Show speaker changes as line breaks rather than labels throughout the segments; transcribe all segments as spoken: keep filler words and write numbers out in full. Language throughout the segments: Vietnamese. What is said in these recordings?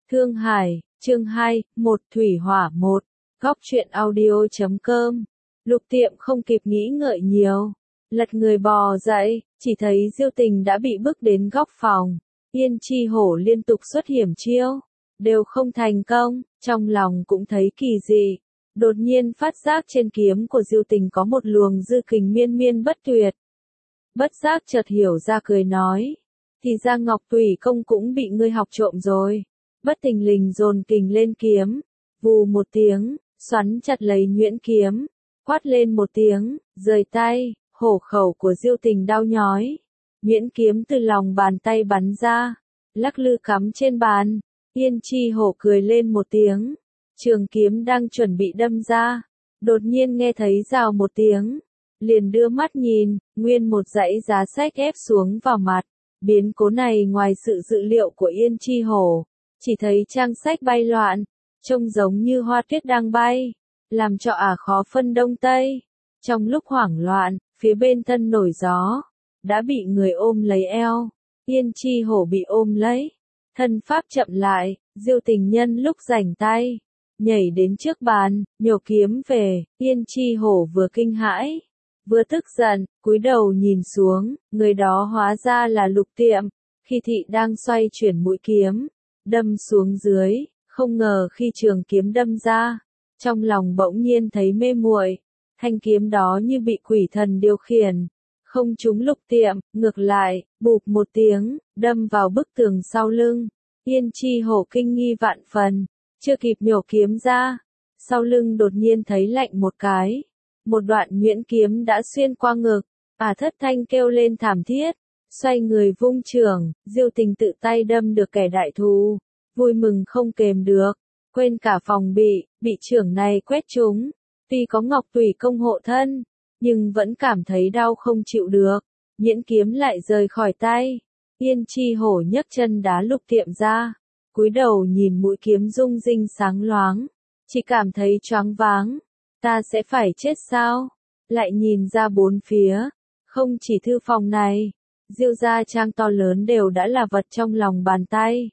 Thương Hải, chương hai, một Thủy Hỏa một, góc truyện audio.com. Lục Tiệm không kịp nghĩ ngợi nhiều, lật người bò dậy, chỉ thấy Diêu Tình đã bị bức đến góc phòng. Yên Chi Hổ liên tục xuất hiểm chiêu, đều không thành công, trong lòng cũng thấy kỳ dị. Đột nhiên phát giác trên kiếm của Diêu Tình có một luồng dư kình miên miên bất tuyệt. Bất giác chợt hiểu ra cười nói, thì ra Ngọc Tùy Công cũng bị ngươi học trộm rồi. Bất thình lình dồn kình lên kiếm, vù một tiếng, xoắn chặt lấy nhuyễn kiếm, quát lên một tiếng, rời tay, hổ khẩu của Diêu Tình đau nhói. Nhuyễn kiếm từ lòng bàn tay bắn ra, lắc lư cắm trên bàn. Yên Chi Hổ cười lên một tiếng, trường kiếm đang chuẩn bị đâm ra, đột nhiên nghe thấy rào một tiếng, liền đưa mắt nhìn, nguyên một dãy giá sách ép xuống vào mặt. Biến cố này ngoài sự dự liệu của Yên Chi Hổ, chỉ thấy trang sách bay loạn, trông giống như hoa tuyết đang bay, làm cho ả khó phân đông tây. Trong lúc hoảng loạn, phía bên thân nổi gió, đã bị người ôm lấy eo. Yên Chi Hổ bị ôm lấy, thân pháp chậm lại, Diêu Tình nhân lúc rảnh tay, nhảy đến trước bàn, nhổ kiếm về. Yên Chi Hổ vừa kinh hãi, vừa tức giận, cúi đầu nhìn xuống, người đó hóa ra là Lục Tiệm. Khi thị đang xoay chuyển mũi kiếm, đâm xuống dưới, không ngờ khi trường kiếm đâm ra, trong lòng bỗng nhiên thấy mê muội, thanh kiếm đó như bị quỷ thần điều khiển, không trúng Lục Tiệm, ngược lại, bụp một tiếng, đâm vào bức tường sau lưng. Yên Chi Hổ kinh nghi vạn phần, chưa kịp nhổ kiếm ra, sau lưng đột nhiên thấy lạnh một cái, một đoạn nhuyễn kiếm đã xuyên qua ngực, ả thất thanh kêu lên thảm thiết. Xoay người vung trường, Diêu Tình tự tay đâm được kẻ đại thù, vui mừng không kềm được, quên cả phòng bị, bị trưởng này quét trúng. Tuy có Ngọc Tùy Công hộ thân, nhưng vẫn cảm thấy đau không chịu được, nhuyễn kiếm lại rời khỏi tay. Yên Chi Hổ nhấc chân đá Lục Tiệm ra, cúi đầu nhìn mũi kiếm rung rinh sáng loáng, chỉ cảm thấy choáng váng, ta sẽ phải chết sao? Lại nhìn ra bốn phía, không chỉ thư phòng này, Diêu gia trang to lớn đều đã là vật trong lòng bàn tay.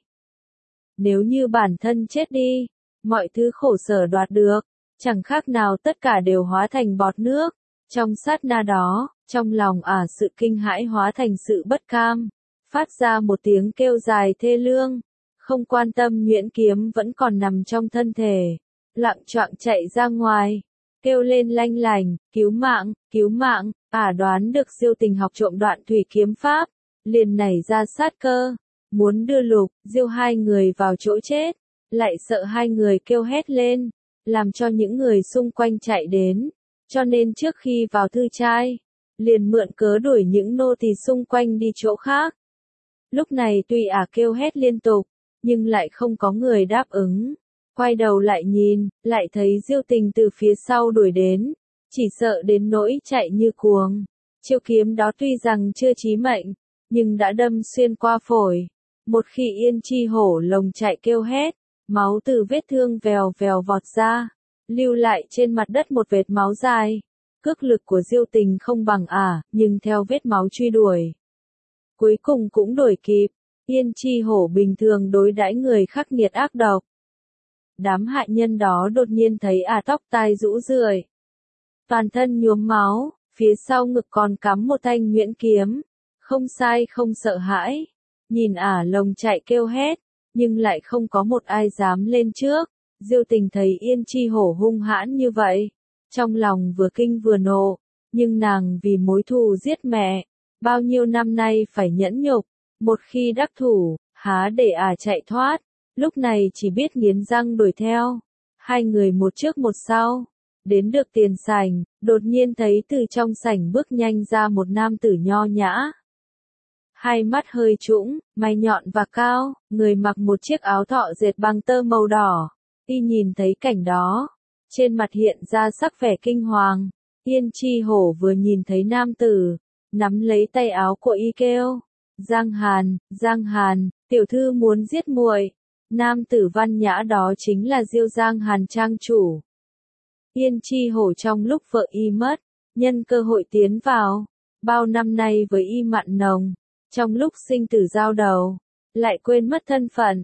Nếu như bản thân chết đi, mọi thứ khổ sở đoạt được, chẳng khác nào tất cả đều hóa thành bọt nước. Trong sát na đó, trong lòng ả sự kinh hãi hóa thành sự bất cam, phát ra một tiếng kêu dài thê lương, không quan tâm nhuyễn kiếm vẫn còn nằm trong thân thể, loạng choạng chạy ra ngoài, kêu lên lanh lành, cứu mạng, cứu mạng. Ả đoán được Diêu Tình học trộm đoạn thủy kiếm pháp, liền nảy ra sát cơ, muốn đưa Lục, Diêu hai người vào chỗ chết, lại sợ hai người kêu hét lên, làm cho những người xung quanh chạy đến, cho nên trước khi vào thư trai, liền mượn cớ đuổi những nô tỳ xung quanh đi chỗ khác. Lúc này tuy Ả kêu hét liên tục, nhưng lại không có người đáp ứng. Quay đầu lại nhìn, lại thấy Diêu Tình từ phía sau đuổi đến, chỉ sợ đến nỗi chạy như cuồng. Chiêu kiếm đó tuy rằng chưa chí mệnh, nhưng đã đâm xuyên qua phổi. Một khi Yên Chi Hổ lồng chạy kêu hét, máu từ vết thương vèo vèo vọt ra, lưu lại trên mặt đất một vệt máu dài. Cước lực của Diêu Tình không bằng ả, nhưng theo vết máu truy đuổi, cuối cùng cũng đuổi kịp. Yên Chi Hổ bình thường đối đãi người khắc nghiệt ác độc. Đám hại nhân đó đột nhiên thấy ả tóc tai rũ rượi, toàn thân nhuốm máu, phía sau ngực còn cắm một thanh nhuyễn kiếm, không sai không sợ hãi, nhìn ả lồng chạy kêu hét, nhưng lại không có một ai dám lên trước. Diêu Tình thấy Yên Chi Hổ hung hãn như vậy, trong lòng vừa kinh vừa nộ, nhưng nàng vì mối thù giết mẹ, bao nhiêu năm nay phải nhẫn nhục, một khi đắc thủ, há để ả chạy thoát, lúc này chỉ biết nghiến răng đuổi theo. Hai người một trước một sau, đến được tiền sảnh, đột nhiên thấy từ trong sảnh bước nhanh ra một nam tử nho nhã. Hai mắt hơi trũng, mày nhọn và cao, người mặc một chiếc áo thọ dệt bằng tơ màu đỏ. Y nhìn thấy cảnh đó, trên mặt hiện ra sắc vẻ kinh hoàng. Yên Chi Hổ vừa nhìn thấy nam tử, nắm lấy tay áo của y kêu, Giang Hàn, Giang Hàn, tiểu thư muốn giết muội. Nam tử văn nhã đó chính là Diêu Giang Hàn trang chủ. Yên Chi Hổ trong lúc vợ y mất, nhân cơ hội tiến vào, bao năm nay với y mặn nồng, trong lúc sinh tử giao đầu, lại quên mất thân phận,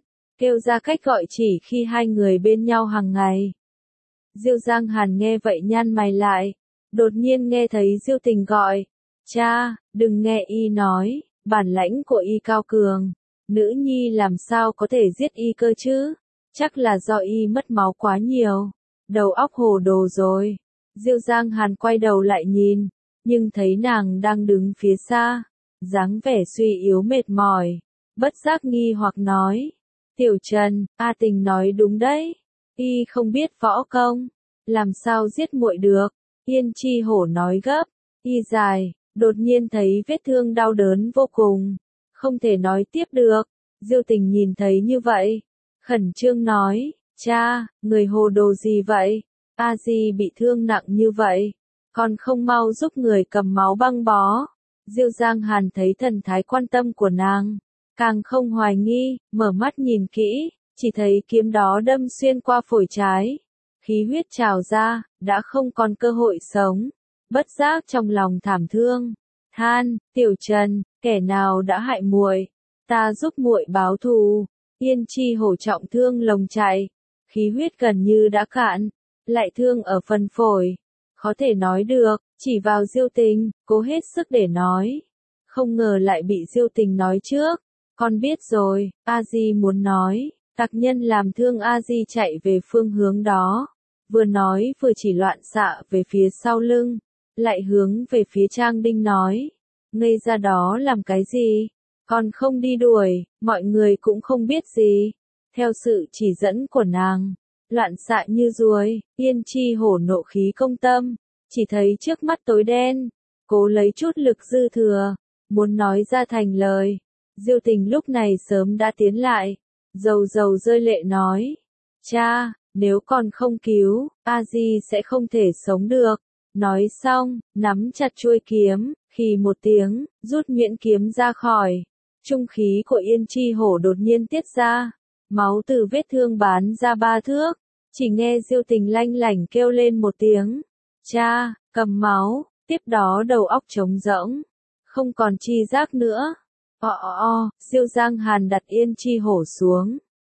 kêu ra cách gọi chỉ khi hai người bên nhau hàng ngày. Diêu Giang Hàn nghe vậy nhăn mày lại, đột nhiên nghe thấy Diêu Tình gọi, cha, đừng nghe y nói, bản lãnh của y cao cường, nữ nhi làm sao có thể giết y cơ chứ, chắc là do y mất máu quá nhiều, đầu óc hồ đồ rồi. Diêu Giang Hàn quay đầu lại nhìn, nhưng thấy nàng đang đứng phía xa, dáng vẻ suy yếu mệt mỏi, bất giác nghi hoặc nói, Tiểu Trần, A Tình nói đúng đấy, y không biết võ công, làm sao giết muội được. Yên Chi Hổ nói gấp, y dài, đột nhiên thấy vết thương đau đớn vô cùng, không thể nói tiếp được. Diêu Tình nhìn thấy như vậy, khẩn trương nói, cha, người hồ đồ gì vậy? A Di bị thương nặng như vậy, còn không mau giúp người cầm máu băng bó. Diêu Giang Hàn thấy thần thái quan tâm của nàng, càng không hoài nghi, mở mắt nhìn kỹ, chỉ thấy kiếm đó đâm xuyên qua phổi trái, khí huyết trào ra, đã không còn cơ hội sống. Bất giác trong lòng thảm thương, than, Tiểu Trần, kẻ nào đã hại muội, ta giúp muội báo thù. Yên Chi Hổ trọng thương lồng chạy, khí huyết gần như đã cạn, lại thương ở phần phổi, khó thể nói được, chỉ vào Diêu Tình, cố hết sức để nói, không ngờ lại bị Diêu Tình nói trước. Con biết rồi, A Di muốn nói, tặc nhân làm thương A Di chạy về phương hướng đó, vừa nói vừa chỉ loạn xạ về phía sau lưng, lại hướng về phía Trang Đinh nói, ngây ra đó làm cái gì, còn không đi đuổi, mọi người cũng không biết gì. Theo sự chỉ dẫn của nàng, loạn xạ như ruồi, Yên Chi Hổ nộ khí công tâm, chỉ thấy trước mắt tối đen, cố lấy chút lực dư thừa, muốn nói ra thành lời. Diêu Tình lúc này sớm đã tiến lại, dầu dầu rơi lệ nói, cha, nếu còn không cứu, A Di sẽ không thể sống được. Nói xong, nắm chặt chuôi kiếm, khì một tiếng, rút nhuyễn kiếm ra khỏi. Trung khí của Yên Chi Hổ đột nhiên tiết ra, máu từ vết thương bán ra ba thước, chỉ nghe Diêu Tình lanh lảnh kêu lên một tiếng, cha, cầm máu, tiếp đó đầu óc trống rỗng, không còn chi giác nữa. O o o, Diêu Giang Hàn đặt Yên Chi Hổ xuống,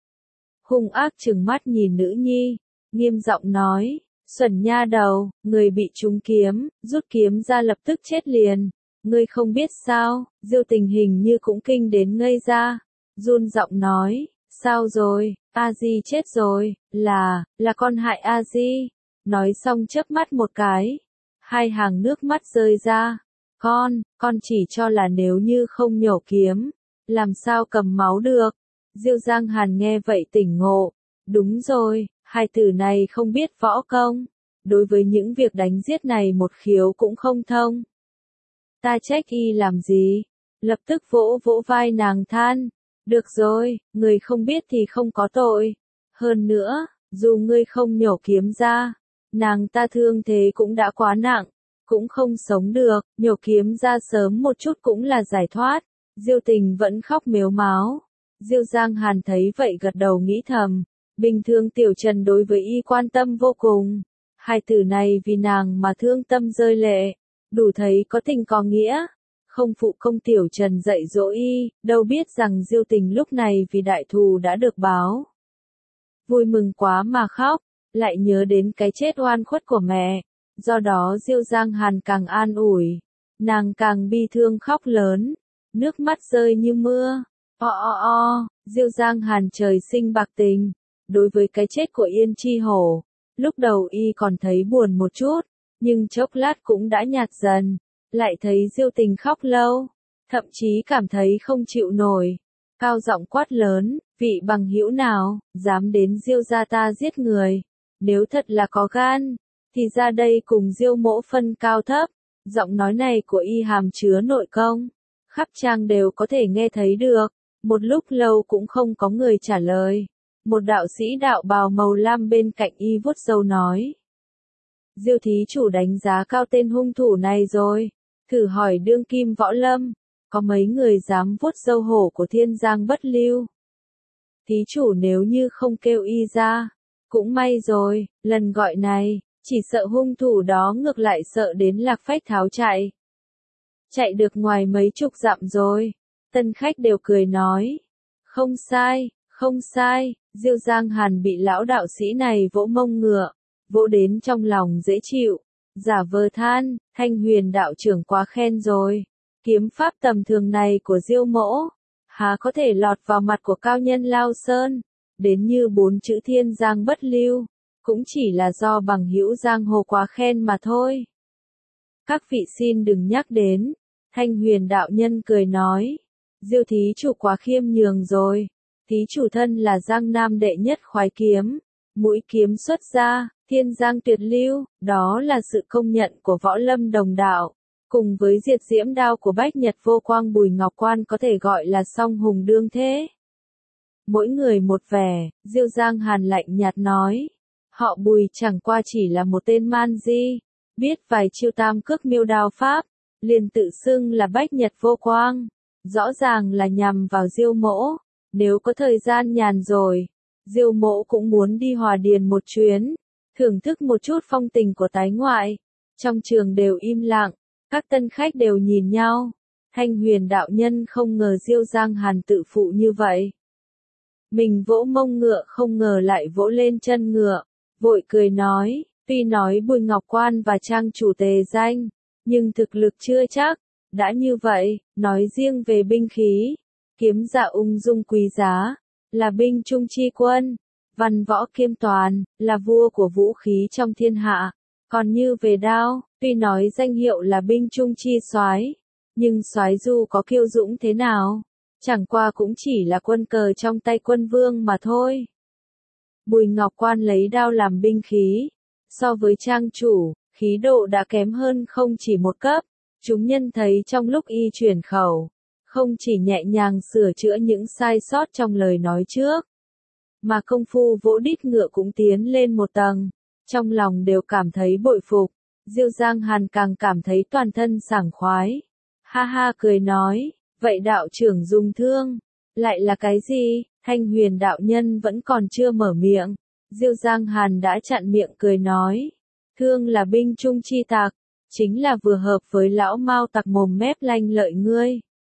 hung ác trừng mắt nhìn nữ nhi, nghiêm giọng nói, xuẩn nha đầu, người bị trúng kiếm, rút kiếm ra lập tức chết liền, ngươi không biết sao? Diêu Tình hình như cũng kinh đến ngây ra, run giọng nói, sao rồi, A Di chết rồi, là, là con hại A Di. Nói xong chớp mắt một cái, hai hàng nước mắt rơi ra, con, con chỉ cho là nếu như không nhổ kiếm, làm sao cầm máu được. Diêu Giang Hàn nghe vậy tỉnh ngộ, đúng rồi, hai tử này không biết võ công, đối với những việc đánh giết này một khiếu cũng không thông. Ta trách y làm gì? Lập tức vỗ vỗ vai nàng than, được rồi, người không biết thì không có tội. Hơn nữa, dù ngươi không nhổ kiếm ra, nàng ta thương thế cũng đã quá nặng, cũng không sống được, nhổ kiếm ra sớm một chút cũng là giải thoát. Diêu Tình vẫn khóc mếu máo. Diêu Giang Hàn thấy vậy gật đầu nghĩ thầm, bình thường Tiểu Trần đối với y quan tâm vô cùng, hai tử này vì nàng mà thương tâm rơi lệ, đủ thấy có tình có nghĩa, không phụ công Tiểu Trần dạy dỗ y, đâu biết rằng Diêu Tình lúc này vì đại thù đã được báo. Vui mừng quá mà khóc, lại nhớ đến cái chết oan khuất của mẹ, do đó Diêu Giang Hàn càng an ủi, nàng càng bi thương khóc lớn, nước mắt rơi như mưa. O o o, Diêu Giang Hàn trời sinh bạc tình, đối với cái chết của Yên Chi Hổ, lúc đầu y còn thấy buồn một chút, nhưng chốc lát cũng đã nhạt dần, lại thấy Diêu Tình khóc lâu, thậm chí cảm thấy không chịu nổi, cao giọng quát lớn, vị bằng hữu nào, dám đến Diêu gia ta giết người, nếu thật là có gan, thì ra đây cùng Diêu mỗ phân cao thấp. Giọng nói này của y hàm chứa nội công, khắp trang đều có thể nghe thấy được. Một lúc lâu cũng không có người trả lời. Một đạo sĩ đạo bào màu lam bên cạnh y vuốt râu nói, Diêu thí chủ đánh giá cao tên hung thủ này rồi, thử hỏi đương kim võ lâm, có mấy người dám vuốt râu hổ của Thiên Giang Bất Lưu. Thí chủ nếu như không kêu y ra, cũng may rồi, lần gọi này, chỉ sợ hung thủ đó ngược lại sợ đến lạc phách tháo chạy. Chạy được ngoài mấy chục dặm rồi. Tân khách đều cười nói, không sai, Không sai, Diêu Giang Hàn bị lão đạo sĩ này vỗ mông ngựa, vỗ đến trong lòng dễ chịu, giả vờ than, Thanh Huyền đạo trưởng quá khen rồi. Kiếm pháp tầm thường này của Diêu mỗ, há có thể lọt vào mặt của cao nhân Lao Sơn, đến như bốn chữ thiên giang bất lưu, cũng chỉ là do bằng hữu giang hồ quá khen mà thôi. Các vị xin đừng nhắc đến, Thanh Huyền đạo nhân cười nói, Diêu thí chủ quá khiêm nhường rồi, thí chủ thân là Giang Nam đệ nhất khoái kiếm, mũi kiếm xuất ra, thiên giang tuyệt lưu, đó là sự công nhận của võ lâm đồng đạo. Cùng với diệt diễm đao của Bách Nhật Vô Quang Bùi Ngọc Quan có thể gọi là song hùng đương thế. Mỗi người một vẻ, Diêu Giang Hàn lạnh nhạt nói. Họ Bùi chẳng qua chỉ là một tên man di, biết vài chiêu tam cước miêu đao pháp, liền tự xưng là Bách Nhật Vô Quang. Rõ ràng là nhằm vào Diêu mỗ, nếu có thời gian nhàn rồi, Diêu mỗ cũng muốn đi Hòa Điền một chuyến, thưởng thức một chút phong tình của tái ngoại. Trong trường đều im lặng. Các tân khách đều nhìn nhau, Thanh Huyền đạo nhân không ngờ Diêu Giang Hàn tự phụ như vậy. Mình vỗ mông ngựa không ngờ lại vỗ lên chân ngựa, vội cười nói, tuy nói Bùi Ngọc Quan và trang chủ tề danh, nhưng thực lực chưa chắc, đã như vậy, nói riêng về binh khí, kiếm dạ ung dung quý giá, là binh trung chi quân, văn võ kiêm toàn, là vua của vũ khí trong thiên hạ. Còn như về đao, tuy nói danh hiệu là binh trung chi soái, nhưng soái dù có kiêu dũng thế nào, chẳng qua cũng chỉ là quân cờ trong tay quân vương mà thôi. Bùi Ngọc Quan lấy đao làm binh khí, so với trang chủ, khí độ đã kém hơn không chỉ một cấp. Chúng nhân thấy trong lúc y chuyển khẩu, không chỉ nhẹ nhàng sửa chữa những sai sót trong lời nói trước, mà công phu vỗ đít ngựa cũng tiến lên một tầng. Trong lòng đều cảm thấy bội phục, Diêu Giang Hàn càng cảm thấy toàn thân sảng khoái. Ha ha cười nói, vậy đạo trưởng dùng thương, lại là cái gì? Thanh Huyền đạo nhân vẫn còn chưa mở miệng, Diêu Giang Hàn đã chặn miệng cười nói, thương là binh trung chi tạc, chính là vừa hợp với lão Mao tặc mồm mép lanh lợi ngươi.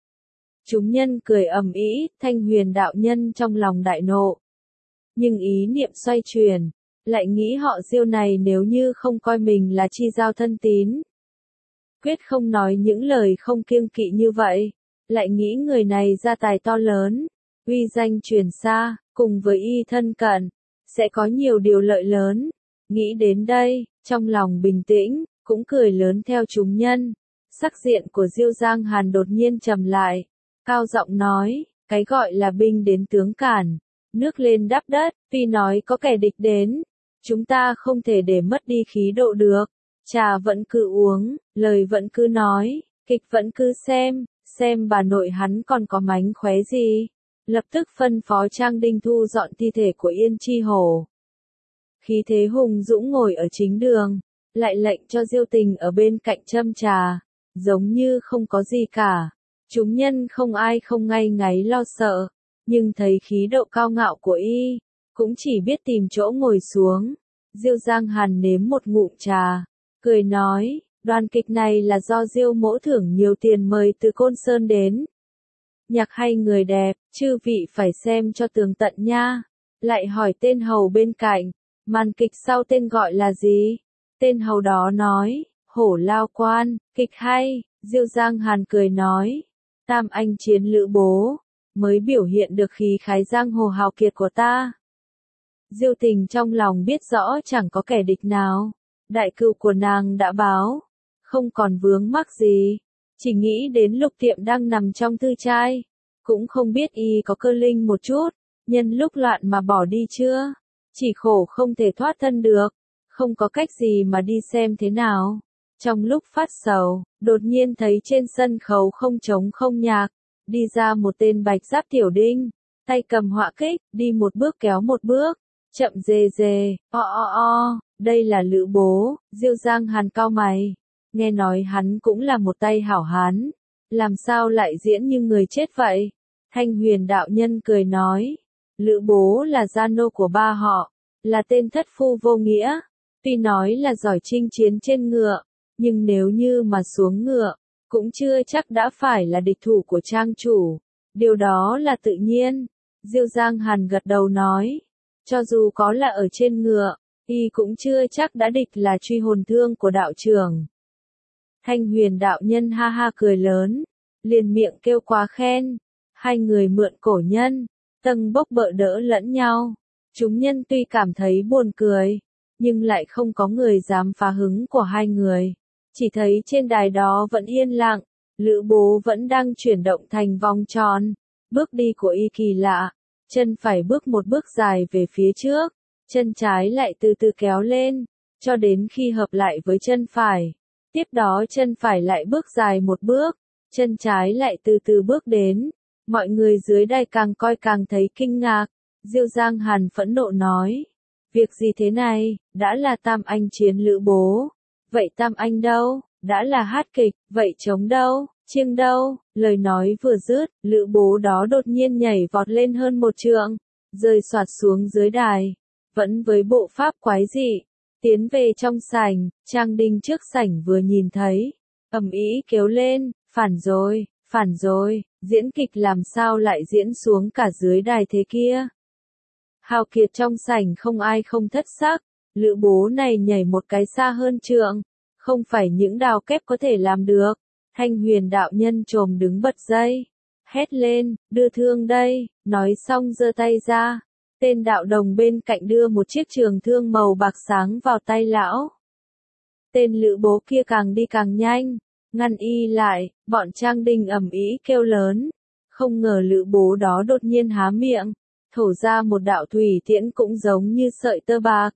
Chúng nhân cười ầm ĩ, Thanh Huyền đạo nhân trong lòng đại nộ. Nhưng ý niệm xoay chuyển, lại nghĩ họ Diêu này nếu như không coi mình là chi giao thân tín, quyết không nói những lời không kiêng kỵ như vậy, lại nghĩ người này gia tài to lớn, uy danh truyền xa, cùng với y thân cận, sẽ có nhiều điều lợi lớn. Nghĩ đến đây, trong lòng bình tĩnh, cũng cười lớn theo chúng nhân. Sắc diện của Diêu Giang Hàn đột nhiên trầm lại, cao giọng nói, cái gọi là binh đến tướng cản, nước lên đắp đất, tuy nói có kẻ địch đến, chúng ta không thể để mất đi khí độ được. Trà vẫn cứ uống, lời vẫn cứ nói, kịch vẫn cứ xem, xem bà nội hắn còn có mánh khóe gì. Lập tức phân phó Trang Đinh thu dọn thi thể của Yên Chi Hổ. Khí thế hùng dũng ngồi ở chính đường, lại lệnh cho Diêu Tình ở bên cạnh châm trà, giống như không có gì cả. Chúng nhân không ai không ngay ngáy lo sợ, nhưng thấy khí độ cao ngạo của y, cũng chỉ biết tìm chỗ ngồi xuống. Diêu Giang Hàn nếm một ngụm trà, cười nói, đoàn kịch này là do Diêu mỗ thưởng nhiều tiền mời từ Côn Sơn đến. Nhạc hay người đẹp, chư vị phải xem cho tường tận nha. Lại hỏi tên hầu bên cạnh, màn kịch sau tên gọi là gì? Tên hầu đó nói, Hổ Lao Quan, kịch hay. Diêu Giang Hàn cười nói, tam anh chiến lữ bố, mới biểu hiện được khí khái giang hồ hào kiệt của ta. Diêu Tình trong lòng biết rõ chẳng có kẻ địch nào, đại cựu của nàng đã báo, không còn vướng mắc gì, chỉ nghĩ đến Lục Tiệm đang nằm trong tư trai, cũng không biết y có cơ linh một chút, nhân lúc loạn mà bỏ đi chưa, chỉ khổ không thể thoát thân được, không có cách gì mà đi xem thế nào. Trong lúc phát sầu, đột nhiên thấy trên sân khấu không trống không nhạc, đi ra một tên bạch giáp tiểu đinh, tay cầm họa kích, đi một bước kéo một bước, chậm dề dề, o o o, đây là Lữ Bố. Diêu Giang Hàn cau mày, nghe nói hắn cũng là một tay hảo hán, làm sao lại diễn như người chết vậy? Thanh Huyền đạo nhân cười nói, Lữ Bố là gia nô của ba họ, là tên thất phu vô nghĩa, tuy nói là giỏi chinh chiến trên ngựa, nhưng nếu như mà xuống ngựa, cũng chưa chắc đã phải là địch thủ của trang chủ, điều đó là tự nhiên. Diêu Giang Hàn gật đầu nói. Cho dù có là ở trên ngựa, y cũng chưa chắc đã địch là truy hồn thương của đạo trưởng. Thanh Huyền đạo nhân ha ha cười lớn, liền miệng kêu quá khen. Hai người mượn cổ nhân, tâng bốc bợ đỡ lẫn nhau. Chúng nhân tuy cảm thấy buồn cười, nhưng lại không có người dám phá hứng của hai người. Chỉ thấy trên đài đó vẫn yên lặng, Lữ Bố vẫn đang chuyển động thành vòng tròn. Bước đi của y kỳ lạ, chân phải bước một bước dài về phía trước, chân trái lại từ từ kéo lên, cho đến khi hợp lại với chân phải. Tiếp đó chân phải lại bước dài một bước, chân trái lại từ từ bước đến. Mọi người dưới đài càng coi càng thấy kinh ngạc. Diêu Giang Hàn phẫn nộ nói. Việc gì thế này, đã là Tam Anh chiến Lữ Bố. Vậy Tam Anh đâu, đã là hát kịch, vậy trống đâu, chiêng đâu? Lời nói vừa dứt, Lữ Bố đó đột nhiên nhảy vọt lên hơn một trượng, rơi xoạt xuống dưới đài. Vẫn với bộ pháp quái dị, tiến về trong sảnh. Trang Đinh trước sảnh vừa nhìn thấy, ầm ĩ kêu lên, phản rồi, phản rồi, diễn kịch làm sao lại diễn xuống cả dưới đài thế kia. Hào kiệt trong sảnh không ai không thất sắc, Lữ Bố này nhảy một cái xa hơn trượng, không phải những đào kép có thể làm được. Thanh Huyền đạo nhân trồm đứng bật dậy, hét lên, đưa thương đây, nói xong giơ tay ra. Tên đạo đồng bên cạnh đưa một chiếc trường thương màu bạc sáng vào tay lão. Tên Lữ Bố kia càng đi càng nhanh, ngăn y lại. Bọn Trang Đinh ầm ĩ kêu lớn. Không ngờ Lữ Bố đó đột nhiên há miệng, thổ ra một đạo thủy tiễn cũng giống như sợi tơ bạc.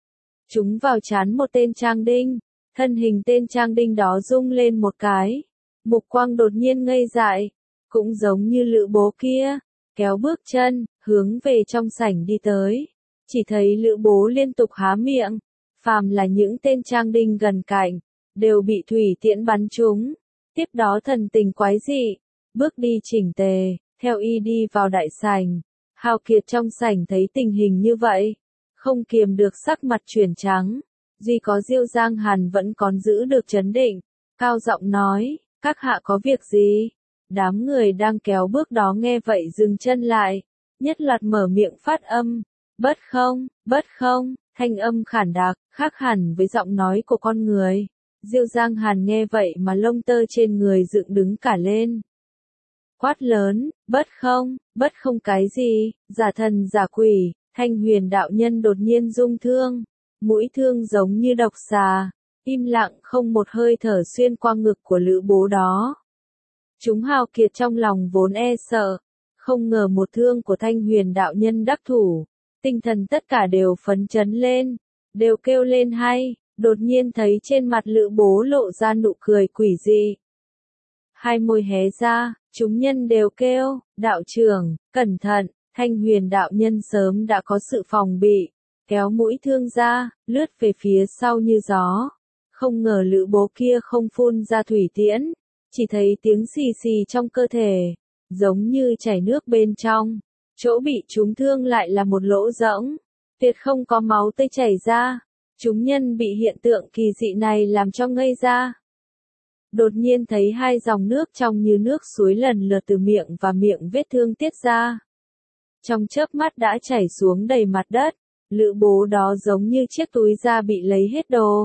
Chúng vào trán một tên Trang Đinh, thân hình tên Trang Đinh đó rung lên một cái, mục quang đột nhiên ngây dại, cũng giống như Lữ Bố kia, kéo bước chân, hướng về trong sảnh đi tới. Chỉ thấy Lữ Bố liên tục há miệng, phàm là những tên Trang Đinh gần cạnh, đều bị thủy tiễn bắn trúng. Tiếp đó thần tình quái dị, bước đi chỉnh tề, theo y đi vào đại sảnh. Hào kiệt trong sảnh thấy tình hình như vậy, không kiềm được sắc mặt chuyển trắng. Duy có Diêu Giang Hàn vẫn còn giữ được trấn định, cao giọng nói, các hạ có việc gì? Đám người đang kéo bước đó nghe vậy dừng chân lại, nhất loạt mở miệng phát âm, bất không, bất không, thanh âm khản đặc, khác hẳn với giọng nói của con người. Diêu Giang Hàn nghe vậy mà lông tơ trên người dựng đứng cả lên. Quát lớn, bất không, bất không cái gì, giả thần giả quỷ. Thanh Huyền đạo nhân đột nhiên rung thương, mũi thương giống như độc xà, im lặng không một hơi thở xuyên qua ngực của Lữ Bố đó. Chúng hào kiệt trong lòng vốn e sợ, không ngờ một thương của Thanh Huyền đạo nhân đắc thủ, tinh thần tất cả đều phấn chấn lên, đều kêu lên hay. Đột nhiên thấy trên mặt Lữ Bố lộ ra nụ cười quỷ dị. Hai môi hé ra, chúng nhân đều kêu, đạo trưởng, cẩn thận. Thanh Huyền đạo nhân sớm đã có sự phòng bị, kéo mũi thương ra, lướt về phía sau như gió. Không ngờ Lữ Bố kia không phun ra thủy tiễn, chỉ thấy tiếng xì xì trong cơ thể, giống như chảy nước bên trong. Chỗ bị trúng thương lại là một lỗ rỗng, tuyệt không có máu tươi chảy ra. Chúng nhân bị hiện tượng kỳ dị này làm cho ngây ra. Đột nhiên thấy hai dòng nước trong như nước suối lần lượt từ miệng và miệng vết thương tiết ra. Trong chớp mắt đã chảy xuống đầy mặt đất, Lữ Bố đó giống như chiếc túi da bị lấy hết đồ.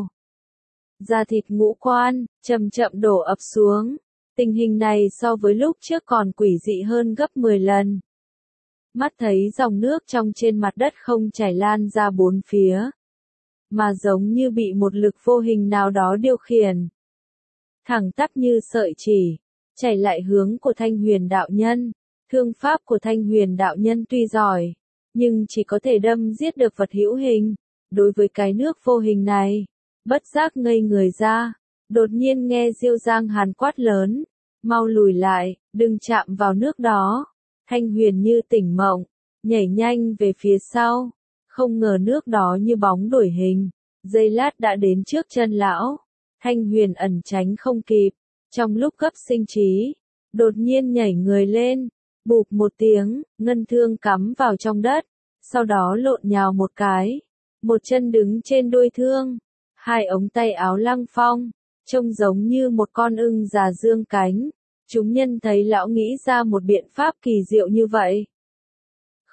Da thịt ngũ quan, chậm chậm đổ ập xuống. Tình hình này so với lúc trước còn quỷ dị hơn gấp mười lần. Mắt thấy dòng nước trong trên mặt đất không chảy lan ra bốn phía, mà giống như bị một lực vô hình nào đó điều khiển. Thẳng tắp như sợi chỉ, chảy lại hướng của Thanh Huyền đạo nhân. Thương pháp của Thanh Huyền đạo nhân tuy giỏi, nhưng chỉ có thể đâm giết được vật hữu hình. Đối với cái nước vô hình này, bất giác ngây người ra. Đột nhiên nghe Diêu Giang Hàn quát lớn, mau lùi lại, đừng chạm vào nước đó. Thanh Huyền như tỉnh mộng, nhảy nhanh về phía sau. Không ngờ nước đó như bóng đổi hình, giây lát đã đến trước chân lão. Thanh Huyền ẩn tránh không kịp, trong lúc gấp sinh trí, đột nhiên nhảy người lên, bụp một tiếng, ngân thương cắm vào trong đất, sau đó lộn nhào một cái, một chân đứng trên đuôi thương, hai ống tay áo lăng phong, trông giống như một con ưng già dương cánh. Chúng nhân thấy lão nghĩ ra một biện pháp kỳ diệu như vậy,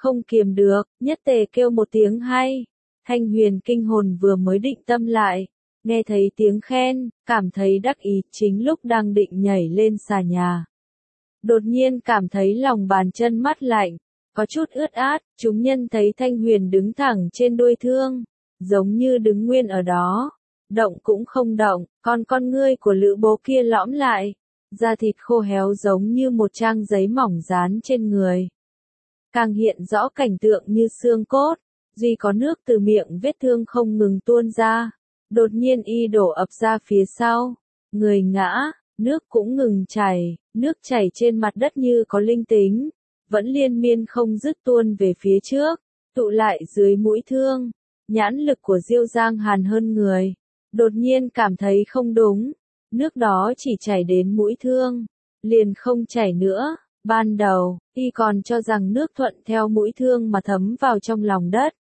Không kiềm được, nhất tề kêu một tiếng hay. Thanh Huyền kinh hồn vừa mới định tâm lại, nghe thấy tiếng khen, cảm thấy đắc ý, chính lúc đang định nhảy lên xà nhà. Đột nhiên cảm thấy lòng bàn chân mát lạnh, có chút ướt át, chúng nhân thấy Thanh Huyền đứng thẳng trên đuôi thương, giống như đứng nguyên ở đó, động cũng không động, còn con ngươi của Lữ Bố kia lõm lại, da thịt khô héo giống như một trang giấy mỏng dán trên người. Càng hiện rõ cảnh tượng như xương cốt, duy có nước từ miệng vết thương không ngừng tuôn ra, đột nhiên y đổ ập ra phía sau, người ngã, nước cũng ngừng chảy, nước chảy trên mặt đất như có linh tính, vẫn liên miên không dứt tuôn về phía trước, tụ lại dưới mũi thương. Nhãn lực của Diêu Giang Hàn hơn người, đột nhiên cảm thấy không đúng, nước đó chỉ chảy đến mũi thương, liền không chảy nữa. Ban đầu, y còn cho rằng nước thuận theo mũi thương mà thấm vào trong lòng đất.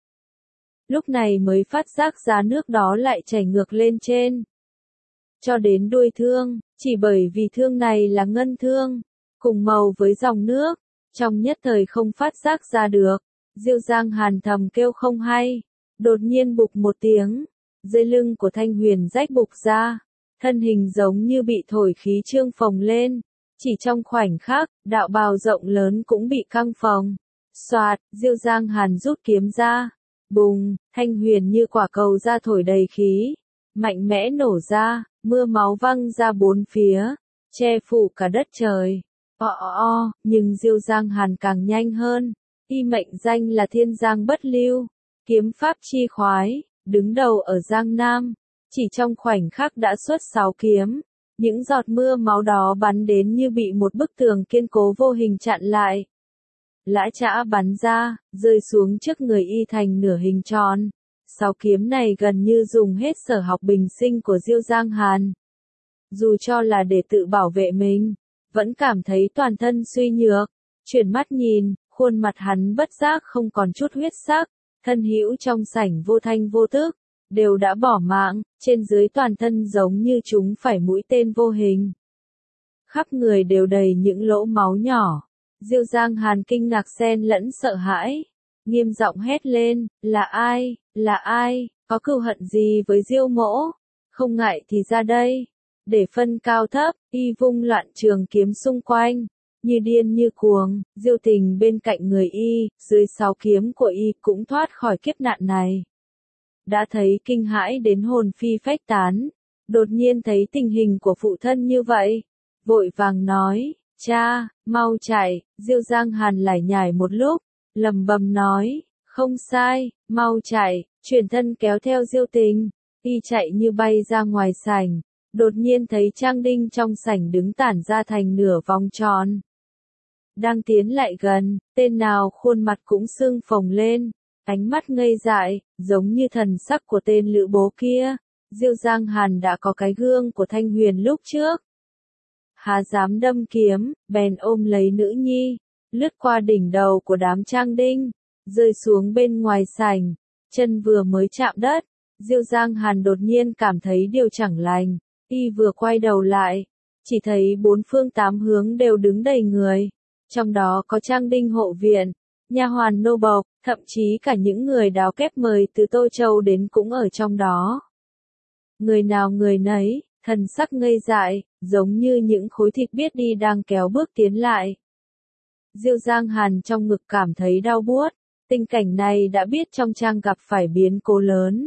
Lúc này mới phát giác ra nước đó lại chảy ngược lên trên. Cho đến đuôi thương, chỉ bởi vì thương này là ngân thương, cùng màu với dòng nước, trong nhất thời không phát giác ra được. Diêu Giang Hàn thầm kêu không hay, đột nhiên bục một tiếng, dây lưng của Thanh Huyền rách bục ra, thân hình giống như bị thổi khí trương phồng lên. Chỉ trong khoảnh khắc, đạo bào rộng lớn cũng bị căng phồng. Soạt, Diêu Giang Hàn rút kiếm ra. Bùng, Thanh Huyền như quả cầu ra thổi đầy khí. Mạnh mẽ nổ ra, mưa máu văng ra bốn phía. Che phủ cả đất trời. O o o, nhưng Diêu Giang Hàn càng nhanh hơn. Y mệnh danh là Thiên Giang Bất Lưu. Kiếm pháp chi khoái, đứng đầu ở Giang Nam. Chỉ trong khoảnh khắc đã xuất sáu kiếm. Những giọt mưa máu đó bắn đến như bị một bức tường kiên cố vô hình chặn lại. Lã chã bắn ra, rơi xuống trước người y thành nửa hình tròn. Sáu kiếm này gần như dùng hết sở học bình sinh của Diêu Giang Hàn. Dù cho là để tự bảo vệ mình, vẫn cảm thấy toàn thân suy nhược. Chuyển mắt nhìn, khuôn mặt hắn bất giác không còn chút huyết sắc, thân hữu trong sảnh vô thanh vô tức. Đều đã bỏ mạng, trên dưới toàn thân giống như chúng phải mũi tên vô hình. Khắp người đều đầy những lỗ máu nhỏ. Diêu Giang Hàn kinh ngạc xen lẫn sợ hãi. Nghiêm giọng hét lên, là ai, là ai, có cừu hận gì với Diêu mỗ? Không ngại thì ra đây. Để phân cao thấp, y vung loạn trường kiếm xung quanh. Như điên như cuồng, Diêu Tình bên cạnh người y, dưới sáu kiếm của y cũng thoát khỏi kiếp nạn này. Đã thấy kinh hãi đến hồn phi phách tán, đột nhiên thấy tình hình của phụ thân như vậy, vội vàng nói, cha, mau chạy. Diêu Giang Hàn lải nhải một lúc, lầm bầm nói, không sai, mau chạy, chuyển thân kéo theo Diêu Tình, y chạy như bay ra ngoài sảnh, đột nhiên thấy Trang Đinh trong sảnh đứng tản ra thành nửa vòng tròn. Đang tiến lại gần, tên nào khuôn mặt cũng sưng phồng lên. Ánh mắt ngây dại, giống như thần sắc của tên Lữ Bố kia. Diêu Giang Hàn đã có cái gương của Thanh Huyền lúc trước. Há dám đâm kiếm, bèn ôm lấy nữ nhi, lướt qua đỉnh đầu của đám Trang Đinh, rơi xuống bên ngoài sảnh, chân vừa mới chạm đất. Diêu Giang Hàn đột nhiên cảm thấy điều chẳng lành, y vừa quay đầu lại, chỉ thấy bốn phương tám hướng đều đứng đầy người, trong đó có Trang Đinh hộ viện, nha hoàn nô bộc, thậm chí cả những người đáo kép mời từ Tô Châu đến cũng ở trong đó. Người nào người nấy, thần sắc ngây dại, giống như những khối thịt biết đi đang kéo bước tiến lại. Diêu Giang Hàn trong ngực cảm thấy đau buốt, tình cảnh này đã biết trong trang gặp phải biến cố lớn.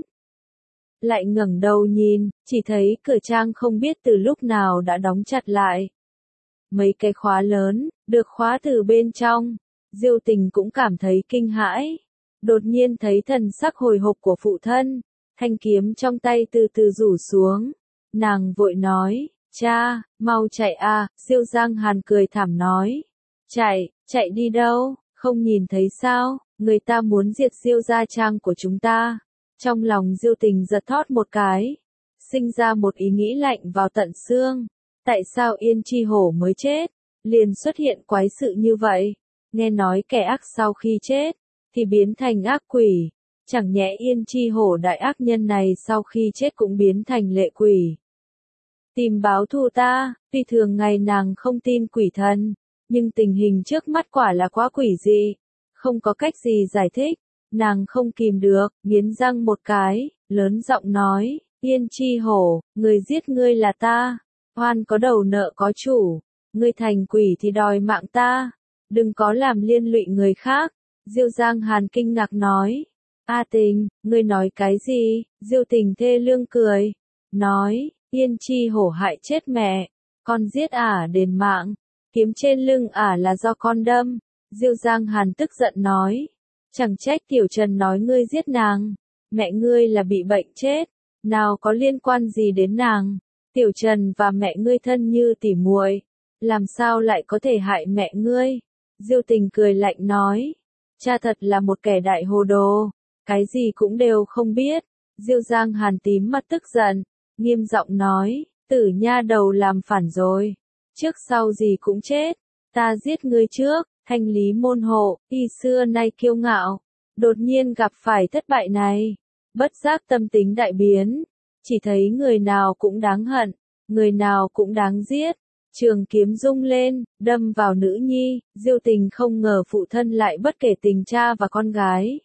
Lại ngẩng đầu nhìn, chỉ thấy cửa trang không biết từ lúc nào đã đóng chặt lại. Mấy cái khóa lớn, được khóa từ bên trong. Diêu Tình cũng cảm thấy kinh hãi, đột nhiên thấy thần sắc hồi hộp của phụ thân, thanh kiếm trong tay từ từ rủ xuống, nàng vội nói, cha, mau chạy a. Diêu Giang Hàn cười thảm nói, chạy, chạy đi đâu, không nhìn thấy sao, người ta muốn diệt Diêu gia trang của chúng ta. Trong lòng Diêu Tình giật thót một cái, sinh ra một ý nghĩ lạnh vào tận xương, tại sao Yên Chi Hổ mới chết, liền xuất hiện quái sự như vậy. Nghe nói kẻ ác sau khi chết, thì biến thành ác quỷ. Chẳng nhẽ Yên Chi Hổ đại ác nhân này sau khi chết cũng biến thành lệ quỷ. Tìm báo thù ta, tuy thường ngày nàng không tin quỷ thần, nhưng tình hình trước mắt quả là quá quỷ dị. không có cách gì giải thích, nàng không kìm được, nghiến răng một cái, lớn giọng nói, Yên Chi Hổ, người giết ngươi là ta, oan có đầu nợ có chủ, ngươi thành quỷ thì đòi mạng ta, đừng có làm liên lụy người khác. Diêu Giang Hàn kinh ngạc nói, A Tình, ngươi nói cái gì? Diêu Tình thê lương cười, nói, Yên Chi Hổ hại chết mẹ, con giết ả đền mạng, kiếm trên lưng ả là do con đâm. Diêu Giang Hàn tức giận nói, chẳng trách Tiểu Trần nói ngươi giết nàng, mẹ ngươi là bị bệnh chết, nào có liên quan gì đến nàng, Tiểu Trần và mẹ ngươi thân như tỉ muội, làm sao lại có thể hại mẹ ngươi? Diêu Tình cười lạnh nói, cha thật là một kẻ đại hồ đồ, cái gì cũng đều không biết. Diêu Giang Hàn tím mặt tức giận, nghiêm giọng nói, tử nha đầu làm phản rồi, trước sau gì cũng chết, ta giết ngươi trước. Thanh lý môn hộ, y xưa nay kiêu ngạo, đột nhiên gặp phải thất bại này, bất giác tâm tính đại biến, chỉ thấy người nào cũng đáng hận, người nào cũng đáng giết. Trường kiếm rung lên, đâm vào nữ nhi. Diêu Tình không ngờ phụ thân lại bất kể tình cha và con gái,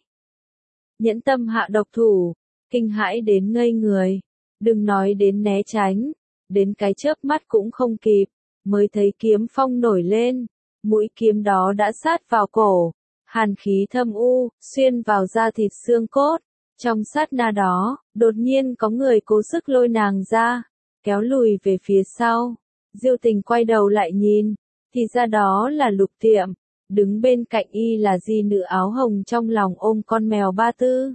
nhẫn tâm hạ độc thủ, kinh hãi đến ngây người, đừng nói đến né tránh, đến cái chớp mắt cũng không kịp, mới thấy kiếm phong nổi lên. Mũi kiếm đó đã sát vào cổ, hàn khí thâm u, xuyên vào da thịt xương cốt. Trong sát na đó, đột nhiên có người cố sức lôi nàng ra, kéo lùi về phía sau. Diêu Tình quay đầu lại nhìn, thì ra đó là Lục Tiệm, đứng bên cạnh y là di nữ áo hồng trong lòng ôm con mèo ba tư.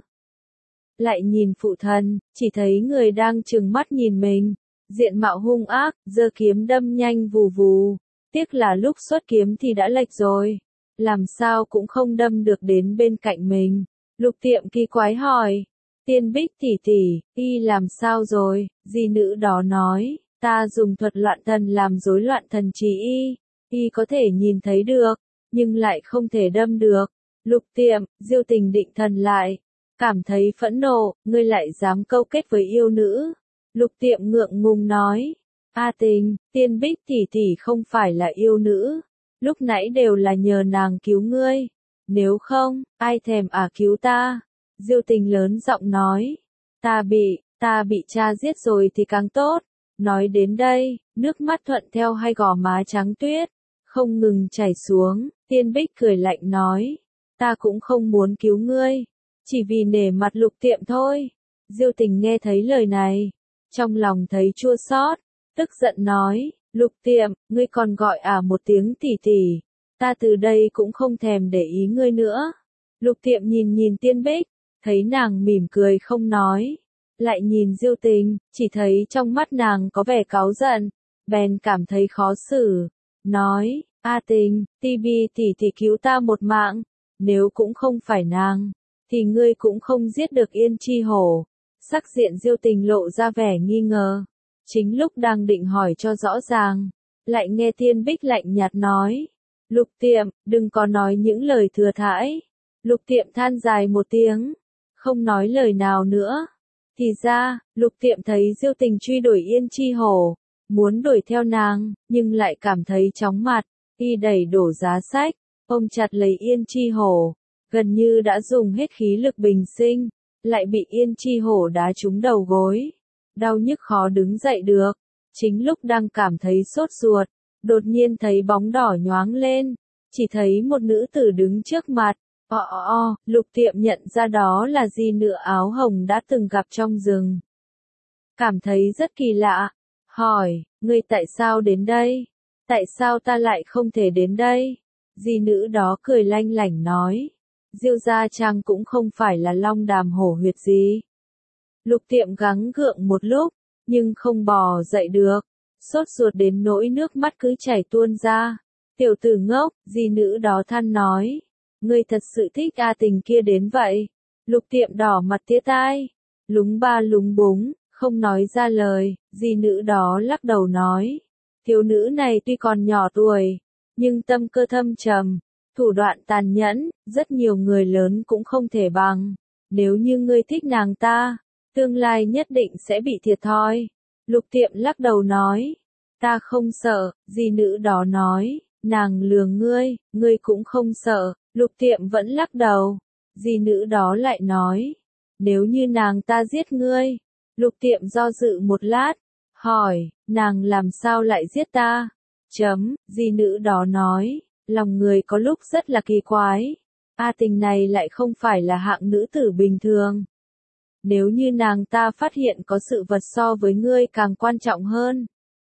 Lại nhìn phụ thân, chỉ thấy người đang trừng mắt nhìn mình, diện mạo hung ác, giơ kiếm đâm nhanh vù vù. Tiếc là lúc xuất kiếm thì đã lệch rồi, làm sao cũng không đâm được đến bên cạnh mình. Lục Tiệm kỳ quái hỏi, Tiên Bích tỷ tỷ, y làm sao rồi? Di nữ đó nói, ta dùng thuật loạn thần làm rối loạn thần trí y, y có thể nhìn thấy được, nhưng lại không thể đâm được. Lục Tiệm, Diêu Tình định thần lại, cảm thấy phẫn nộ, ngươi lại dám câu kết với yêu nữ. Lục Tiệm ngượng ngùng nói, A Tình, Tiên Bích tỷ tỷ không phải là yêu nữ, lúc nãy đều là nhờ nàng cứu ngươi, nếu không, ai thèm ả cứu ta. Diêu Tình lớn giọng nói, ta bị, ta bị cha giết rồi thì càng tốt. Nói đến đây, nước mắt thuận theo hai gò má trắng tuyết, không ngừng chảy xuống. Tiên Bích cười lạnh nói, ta cũng không muốn cứu ngươi, chỉ vì nể mặt Lục Tiệm thôi. Diêu Tình nghe thấy lời này, trong lòng thấy chua xót, tức giận nói, Lục Tiệm, ngươi còn gọi ả một tiếng tỷ tỷ, ta từ đây cũng không thèm để ý ngươi nữa. Lục Tiệm nhìn nhìn Tiên Bích, thấy nàng mỉm cười không nói, lại nhìn Diêu Tình, chỉ thấy trong mắt nàng có vẻ cáu giận, bèn cảm thấy khó xử, nói, A Tình, Ti Bi tỷ tỷ cứu ta một mạng, nếu cũng không phải nàng, thì ngươi cũng không giết được Yên Chi Hổ. Sắc diện Diêu Tình lộ ra vẻ nghi ngờ, chính lúc đang định hỏi cho rõ ràng, lại nghe Tiên Bích lạnh nhạt nói, Lục Tiệm, đừng có nói những lời thừa thãi. Lục Tiệm than dài một tiếng, không nói lời nào nữa. Thì ra, Lục Tiệm thấy Diêu Tình truy đuổi Yên Chi Hổ, muốn đuổi theo nàng, nhưng lại cảm thấy chóng mặt, y đẩy đổ giá sách, ôm chặt lấy Yên Chi Hổ, gần như đã dùng hết khí lực bình sinh, lại bị Yên Chi Hổ đá trúng đầu gối, đau nhức khó đứng dậy được. Chính lúc đang cảm thấy sốt ruột, đột nhiên thấy bóng đỏ nhoáng lên, chỉ thấy một nữ tử đứng trước mặt. O o o, Lục Tiệm nhận ra đó là di nữ áo hồng đã từng gặp trong rừng. Cảm thấy rất kỳ lạ, hỏi, ngươi tại sao đến đây? Tại sao ta lại không thể đến đây? Di nữ đó cười lanh lảnh nói, Diêu gia trang cũng không phải là long đàm hổ huyệt gì. Lục Tiệm gắng gượng một lúc, nhưng không bò dậy được, sốt ruột đến nỗi nước mắt cứ chảy tuôn ra. Tiểu tử ngốc, di nữ đó than nói, ngươi thật sự thích A Tình kia đến vậy. Lục Tiệm đỏ mặt tía tai, lúng ba lúng búng, không nói ra lời. Di nữ đó lắc đầu nói, thiếu nữ này tuy còn nhỏ tuổi, nhưng tâm cơ thâm trầm, thủ đoạn tàn nhẫn, rất nhiều người lớn cũng không thể bằng. Nếu như ngươi thích nàng ta, tương lai nhất định sẽ bị thiệt thòi. Lục Tiệm lắc đầu nói, ta không sợ. Di nữ đó nói, nàng lừa ngươi, ngươi cũng không sợ. Lục Tiệm vẫn lắc đầu. Di nữ đó lại nói, nếu như nàng ta giết ngươi. Lục Tiệm do dự một lát, hỏi, nàng làm sao lại giết ta? Chấm, di nữ đó nói, lòng người có lúc rất là kỳ quái. A Tình này lại không phải là hạng nữ tử bình thường. Nếu như nàng ta phát hiện có sự vật so với ngươi càng quan trọng hơn,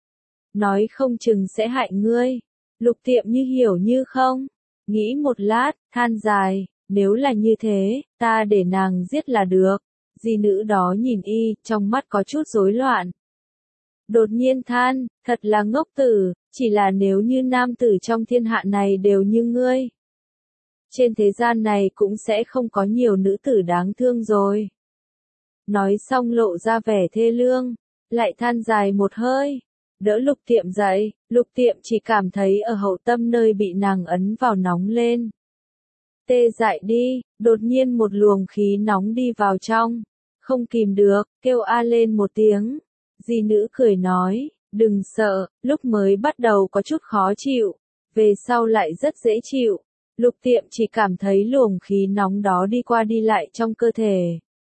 nói không chừng sẽ hại ngươi. Lục Tiệm như hiểu như không, nghĩ một lát, than dài, nếu là như thế, ta để nàng giết là được. Di nữ đó nhìn y, trong mắt có chút rối loạn. Đột nhiên than, thật là ngốc tử, chỉ là nếu như nam tử trong thiên hạ này đều như ngươi, trên thế gian này cũng sẽ không có nhiều nữ tử đáng thương rồi. Nói xong lộ ra vẻ thê lương, lại than dài một hơi, đỡ Lục Tiệm dậy. Lục Tiệm chỉ cảm thấy ở hậu tâm nơi bị nàng ấn vào nóng lên. Tê dại đi, đột nhiên một luồng khí nóng đi vào trong, không kìm được, kêu a lên một tiếng. Di nữ cười nói, đừng sợ, lúc mới bắt đầu có chút khó chịu, về sau lại rất dễ chịu. Lục Tiệm chỉ cảm thấy luồng khí nóng đó đi qua đi lại trong cơ thể.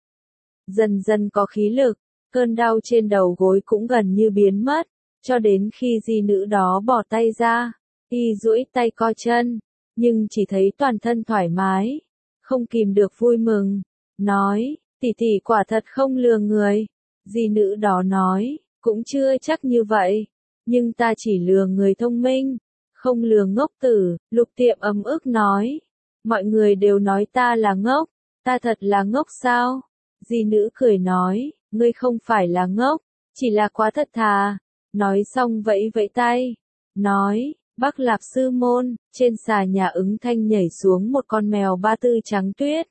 Dần dần có khí lực, cơn đau trên đầu gối cũng gần như biến mất, cho đến khi di nữ đó bỏ tay ra, y duỗi tay co chân, nhưng chỉ thấy toàn thân thoải mái, không kìm được vui mừng, nói, tỷ tỷ quả thật không lừa người. Di nữ đó nói, cũng chưa chắc như vậy, nhưng ta chỉ lừa người thông minh, không lừa ngốc tử. Lục Tiệm ấm ức nói, mọi người đều nói ta là ngốc, ta thật là ngốc sao? Di nữ cười nói, ngươi không phải là ngốc, chỉ là quá thật thà. Nói xong vẫy vẫy tay, nói, Bắc Lạp sư môn. Trên xà nhà Ứng Thanh nhảy xuống một con mèo ba tư trắng tuyết,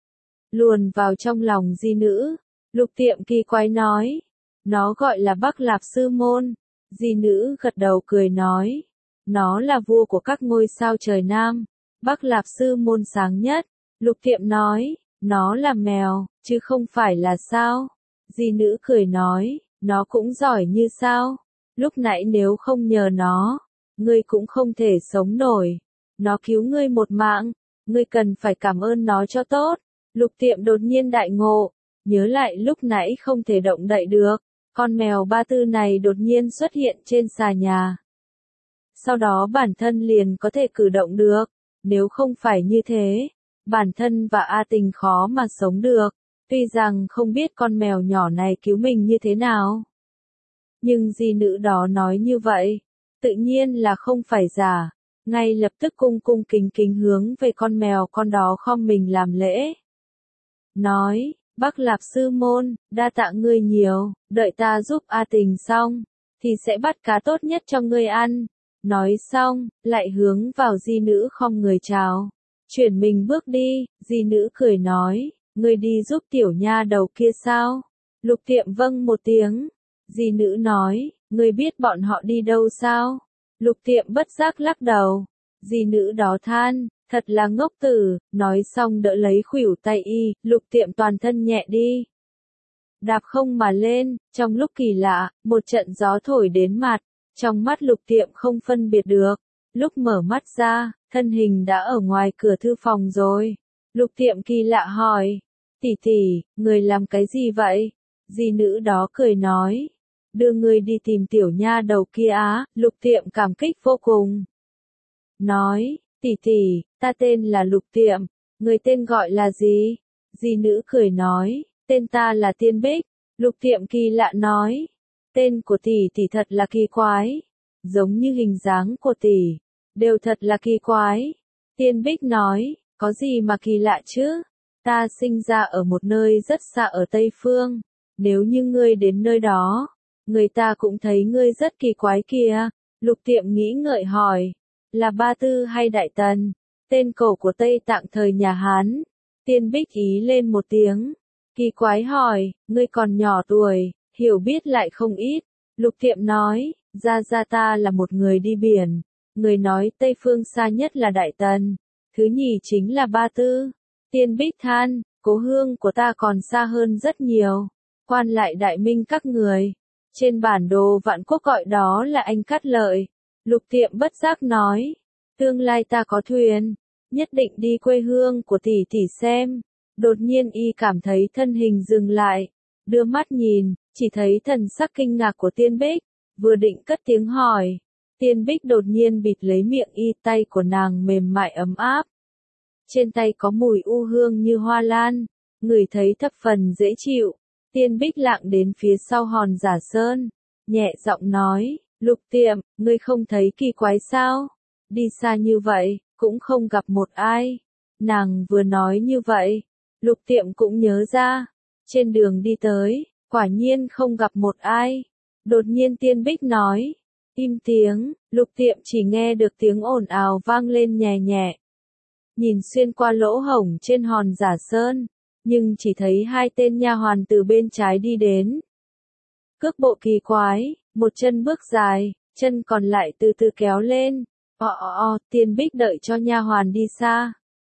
luồn vào trong lòng di nữ. Lục Tiệm kỳ quái nói, nó gọi là Bắc Lạp sư môn. Di nữ gật đầu cười nói, nó là vua của các ngôi sao trời Nam, Bắc Lạp sư môn sáng nhất. Lục Tiệm nói, nó là mèo, chứ không phải là sao? Di nữ cười nói, nó cũng giỏi như sao? Lúc nãy nếu không nhờ nó, ngươi cũng không thể sống nổi. Nó cứu ngươi một mạng, ngươi cần phải cảm ơn nó cho tốt. Lục Tiệm đột nhiên đại ngộ, nhớ lại lúc nãy không thể động đậy được, con mèo ba tư này đột nhiên xuất hiện trên xà nhà. Sau đó bản thân liền có thể cử động được, nếu không phải như thế, bản thân và A Tình khó mà sống được. Tuy rằng không biết con mèo nhỏ này cứu mình như thế nào, nhưng di nữ đó nói như vậy, tự nhiên là không phải giả. Ngay lập tức cung cung kính kính hướng về con mèo con đó khom mình làm lễ. Nói, Bắc Lạp sư môn, đa tạ ngươi nhiều, đợi ta giúp A Tình xong, thì sẽ bắt cá tốt nhất cho ngươi ăn. Nói xong, lại hướng vào di nữ khom người chào. Chuyển mình bước đi, di nữ cười nói, ngươi đi giúp tiểu nha đầu kia sao? Lục Tiệm vâng một tiếng. Di nữ nói, ngươi biết bọn họ đi đâu sao? Lục Tiệm bất giác lắc đầu. Di nữ đó than, thật là ngốc tử. Nói xong đỡ lấy khuỷu tay y, Lục Tiệm toàn thân nhẹ đi, đạp không mà lên. Trong lúc kỳ lạ, một trận gió thổi đến mặt, trong mắt Lục Tiệm không phân biệt được. Lúc mở mắt ra, thân hình đã ở ngoài cửa thư phòng rồi. Lục Tiệm kỳ lạ hỏi, tỷ tỷ, người làm cái gì vậy? Di nữ đó cười nói, đưa người đi tìm tiểu nha đầu kia á. Lục Tiệm cảm kích vô cùng, nói, tỷ tỷ, ta tên là Lục Tiệm, người tên gọi là gì? Di nữ cười nói, tên ta là Tiên Bích. Lục Tiệm kỳ lạ nói, tên của tỷ tỷ thật là kỳ quái, giống như hình dáng của tỷ, đều thật là kỳ quái. Tiên Bích nói, có gì mà kỳ lạ chứ? Ta sinh ra ở một nơi rất xa ở Tây Phương, nếu như ngươi đến nơi đó, người ta cũng thấy ngươi rất kỳ quái kìa. Lục Tiệm nghĩ ngợi hỏi, là Ba Tư hay Đại Tần? Tên cổ của Tây Tạng thời nhà Hán. Tiên Bích ý lên một tiếng, kỳ quái hỏi, ngươi còn nhỏ tuổi, hiểu biết lại không ít. Lục Tiệm nói, gia gia ta là một người đi biển, người nói Tây Phương xa nhất là Đại Tần, thứ nhì chính là Ba Tư. Tiên Bích than, cố hương của ta còn xa hơn rất nhiều, quan lại Đại Minh các người, trên bản đồ vạn quốc gọi đó là Anh Cát Lợi. Lục Tiệm bất giác nói, tương lai ta có thuyền, nhất định đi quê hương của tỷ tỷ xem. Đột nhiên y cảm thấy thân hình dừng lại, đưa mắt nhìn, chỉ thấy thần sắc kinh ngạc của Tiên Bích, vừa định cất tiếng hỏi. Tiên Bích đột nhiên bịt lấy miệng y, tay của nàng mềm mại ấm áp. Trên tay có mùi u hương như hoa lan, ngửi thấy thập phần dễ chịu. Tiên Bích lạng đến phía sau Hòn Giả Sơn, nhẹ giọng nói, Lục Tiệm, ngươi không thấy kỳ quái sao? Đi xa như vậy, cũng không gặp một ai. Nàng vừa nói như vậy, Lục Tiệm cũng nhớ ra, trên đường đi tới, quả nhiên không gặp một ai. Đột nhiên Tiên Bích nói, im tiếng, Lục Tiệm chỉ nghe được tiếng ồn ào vang lên nhẹ nhẹ. Nhìn xuyên qua lỗ hổng trên Hòn Giả Sơn, nhưng chỉ thấy hai tên nha hoàn từ bên trái đi đến. Cước bộ kỳ quái, một chân bước dài, chân còn lại từ từ kéo lên. O o o, Tiên Bích đợi cho nha hoàn đi xa.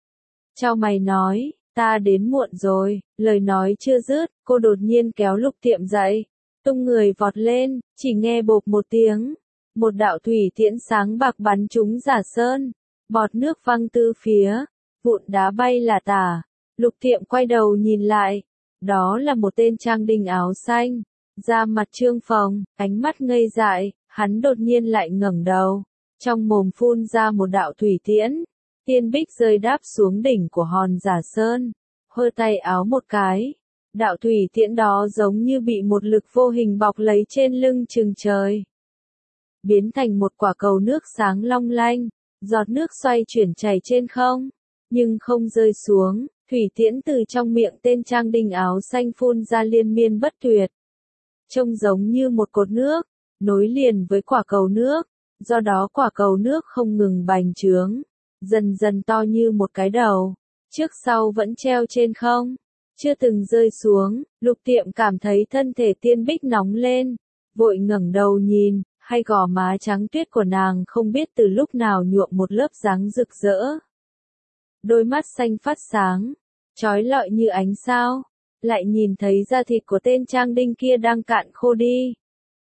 Chau mày nói, ta đến muộn rồi, lời nói chưa dứt, cô đột nhiên kéo Lục Tiệm dậy, tung người vọt lên, chỉ nghe bộp một tiếng, một đạo thủy tiễn sáng bạc bắn trúng Giả Sơn, bọt nước văng tứ phía, vụn đá bay là tả. Lục Tiệm quay đầu nhìn lại, đó là một tên trang đinh áo xanh, da mặt trương phồng, ánh mắt ngây dại, hắn đột nhiên lại ngẩng đầu, trong mồm phun ra một đạo thủy tiễn. Tiên Bích rơi đáp xuống đỉnh của Hòn Giả Sơn, hơ tay áo một cái, đạo thủy tiễn đó giống như bị một lực vô hình bọc lấy trên lưng chừng trời, biến thành một quả cầu nước sáng long lanh, giọt nước xoay chuyển chảy trên không, nhưng không rơi xuống. Thủy tiễn từ trong miệng tên trang đinh áo xanh phun ra liên miên bất tuyệt. Trông giống như một cột nước, nối liền với quả cầu nước, do đó quả cầu nước không ngừng bành trướng, dần dần to như một cái đầu, trước sau vẫn treo trên không, chưa từng rơi xuống. Lục Tiệm cảm thấy thân thể Tiên Bích nóng lên, vội ngẩng đầu nhìn, hay gò má trắng tuyết của nàng không biết từ lúc nào nhuộm một lớp dáng rực rỡ. Đôi mắt xanh phát sáng, chói lọi như ánh sao, lại nhìn thấy da thịt của tên trang đinh kia đang cạn khô đi.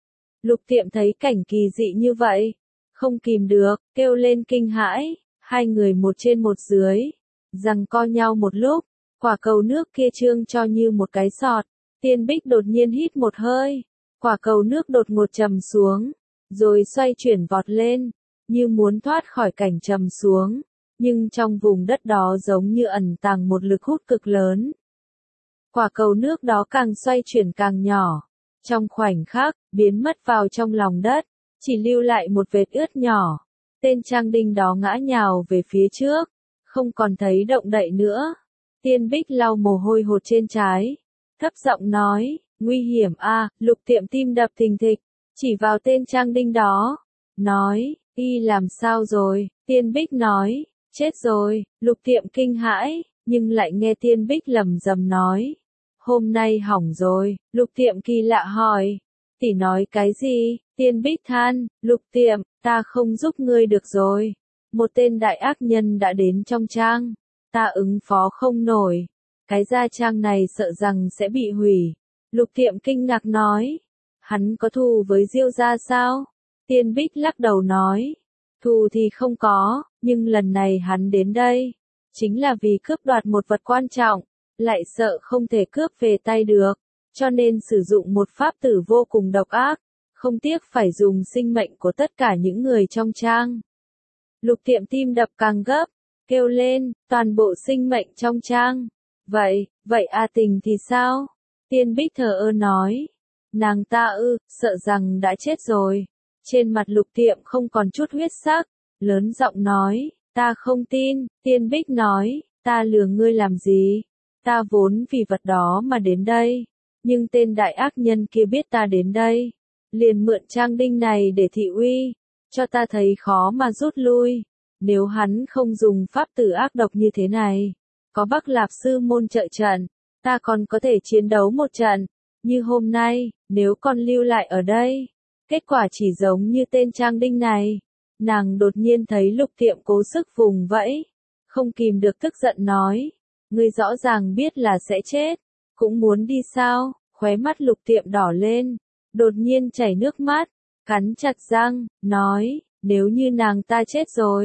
Lục Tiệm thấy cảnh kỳ dị như vậy, không kìm được, kêu lên kinh hãi, hai người một trên một dưới, giằng co nhau một lúc, quả cầu nước kia trương cho như một cái sọt. Tiên Bích đột nhiên hít một hơi, quả cầu nước đột ngột trầm xuống, rồi xoay chuyển vọt lên, như muốn thoát khỏi cảnh trầm xuống. Nhưng trong vùng đất đó giống như ẩn tàng một lực hút cực lớn. Quả cầu nước đó càng xoay chuyển càng nhỏ, trong khoảnh khắc, biến mất vào trong lòng đất, chỉ lưu lại một vệt ướt nhỏ. Tên trang đinh đó ngã nhào về phía trước, không còn thấy động đậy nữa. Tiên Bích lau mồ hôi hột trên trán, thấp giọng nói, nguy hiểm a. Lục Tiệm tim đập thình thịch, chỉ vào tên trang đinh đó, nói, y làm sao rồi? Tiên Bích nói, chết rồi. Lục Tiệm kinh hãi, nhưng lại nghe Tiên Bích lẩm rầm nói, hôm nay hỏng rồi. Lục Tiệm kỳ lạ hỏi, tỷ nói cái gì? Tiên Bích than, Lục Tiệm, ta không giúp ngươi được rồi. Một tên đại ác nhân đã đến trong trang, ta ứng phó không nổi. Cái gia trang này sợ rằng sẽ bị hủy. Lục Tiệm kinh ngạc nói, hắn có thù với Diêu gia sao? Tiên Bích lắc đầu nói, thù thì không có, nhưng lần này hắn đến đây, chính là vì cướp đoạt một vật quan trọng, lại sợ không thể cướp về tay được, cho nên sử dụng một pháp tử vô cùng độc ác, không tiếc phải dùng sinh mệnh của tất cả những người trong trang. Lục Tiệm tim đập càng gấp, kêu lên, toàn bộ sinh mệnh trong trang. Vậy, vậy A Tình thì sao? Tiên Bích thờ ơ nói, nàng ta ư, sợ rằng đã chết rồi. Trên mặt Lục Tiệm không còn chút huyết sắc, lớn giọng nói, ta không tin. Tiên Bích nói, ta lừa ngươi làm gì? Ta vốn vì vật đó mà đến đây, nhưng tên đại ác nhân kia biết ta đến đây, liền mượn trang đinh này để thị uy, cho ta thấy khó mà rút lui. Nếu hắn không dùng pháp tử ác độc như thế này, có Bắc Lạp sư môn trợ trận, ta còn có thể chiến đấu một trận. Như hôm nay, nếu con lưu lại ở đây, kết quả chỉ giống như tên trang đinh này. Nàng đột nhiên thấy Lục Tiệm cố sức vùng vẫy, không kìm được tức giận nói, ngươi rõ ràng biết là sẽ chết, cũng muốn đi sao? Khóe mắt Lục Tiệm đỏ lên, đột nhiên chảy nước mắt, cắn chặt răng, nói, nếu như nàng ta chết rồi,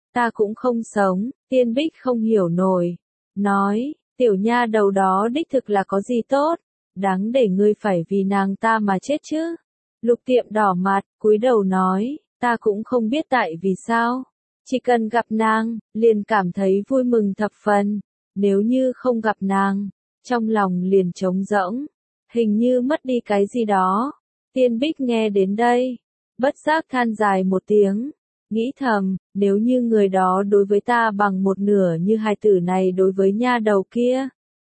ta cũng không sống, Tiên Bích không hiểu nổi. Nói, tiểu nha đầu đó đích thực là có gì tốt, đáng để ngươi phải vì nàng ta mà chết chứ. Lục Tiệm đỏ mặt, cúi đầu nói, ta cũng không biết tại vì sao. Chỉ cần gặp nàng, liền cảm thấy vui mừng thập phần. Nếu như không gặp nàng, trong lòng liền trống rỗng, hình như mất đi cái gì đó. Tiên Bích nghe đến đây, bất giác than dài một tiếng, nghĩ thầm, nếu như người đó đối với ta bằng một nửa như hài tử này đối với nha đầu kia,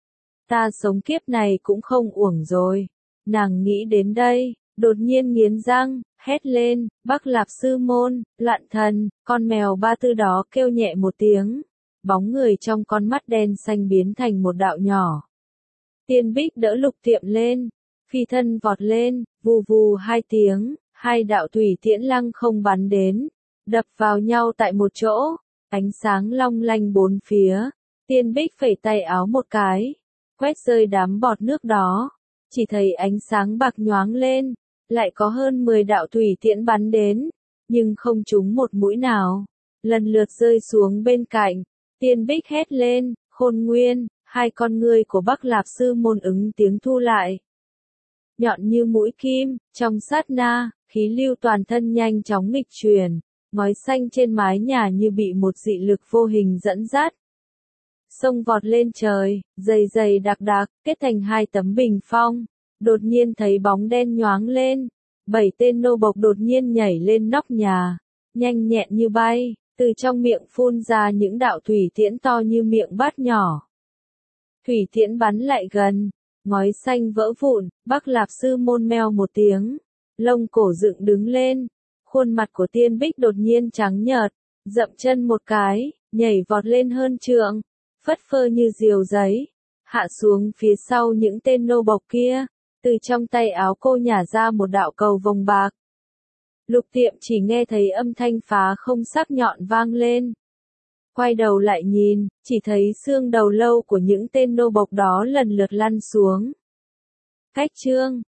ta sống kiếp này cũng không uổng rồi. Nàng nghĩ đến đây, đột nhiên nghiến răng, hét lên, Bắc Lạp Sư Môn, Lạn Thần. Con mèo ba tư đó kêu nhẹ một tiếng, bóng người trong con mắt đen xanh biến thành một đạo nhỏ. Tiên Bích đỡ Lục Tiệm lên, phi thân vọt lên, vù vù hai tiếng, hai đạo thủy tiễn lăng không bắn đến, đập vào nhau tại một chỗ, ánh sáng long lanh bốn phía. Tiên Bích phẩy tay áo một cái, quét rơi đám bọt nước đó, chỉ thấy ánh sáng bạc nhoáng lên, lại có hơn mười đạo thủy tiễn bắn đến, nhưng không trúng một mũi nào, lần lượt rơi xuống bên cạnh. Tiên Bích hét lên, Khôn Nguyên, hai con ngươi của Bắc Lạp Sư Môn ứng tiếng thu lại. Nhọn như mũi kim, trong sát na, khí lưu toàn thân nhanh chóng nghịch truyền, ngói xanh trên mái nhà như bị một dị lực vô hình dẫn dắt. Sông vọt lên trời, dày dày đặc đặc, kết thành hai tấm bình phong. Đột nhiên thấy bóng đen nhoáng lên, bảy tên nô bộc đột nhiên nhảy lên nóc nhà, nhanh nhẹn như bay, từ trong miệng phun ra những đạo thủy tiễn to như miệng bát nhỏ. Thủy tiễn bắn lại gần, ngói xanh vỡ vụn, Bắc Lạp Sư Môn meo một tiếng, lông cổ dựng đứng lên, khuôn mặt của Tiên Bích đột nhiên trắng nhợt, dậm chân một cái, nhảy vọt lên hơn trượng, phất phơ như diều giấy, hạ xuống phía sau những tên nô bộc kia, từ trong tay áo cô nhả ra một đạo cầu vồng bạc. Lục Tiệm chỉ nghe thấy âm thanh phá không sắc nhọn vang lên. Quay đầu lại nhìn, chỉ thấy xương đầu lâu của những tên nô bộc đó lần lượt lăn xuống. Cách chương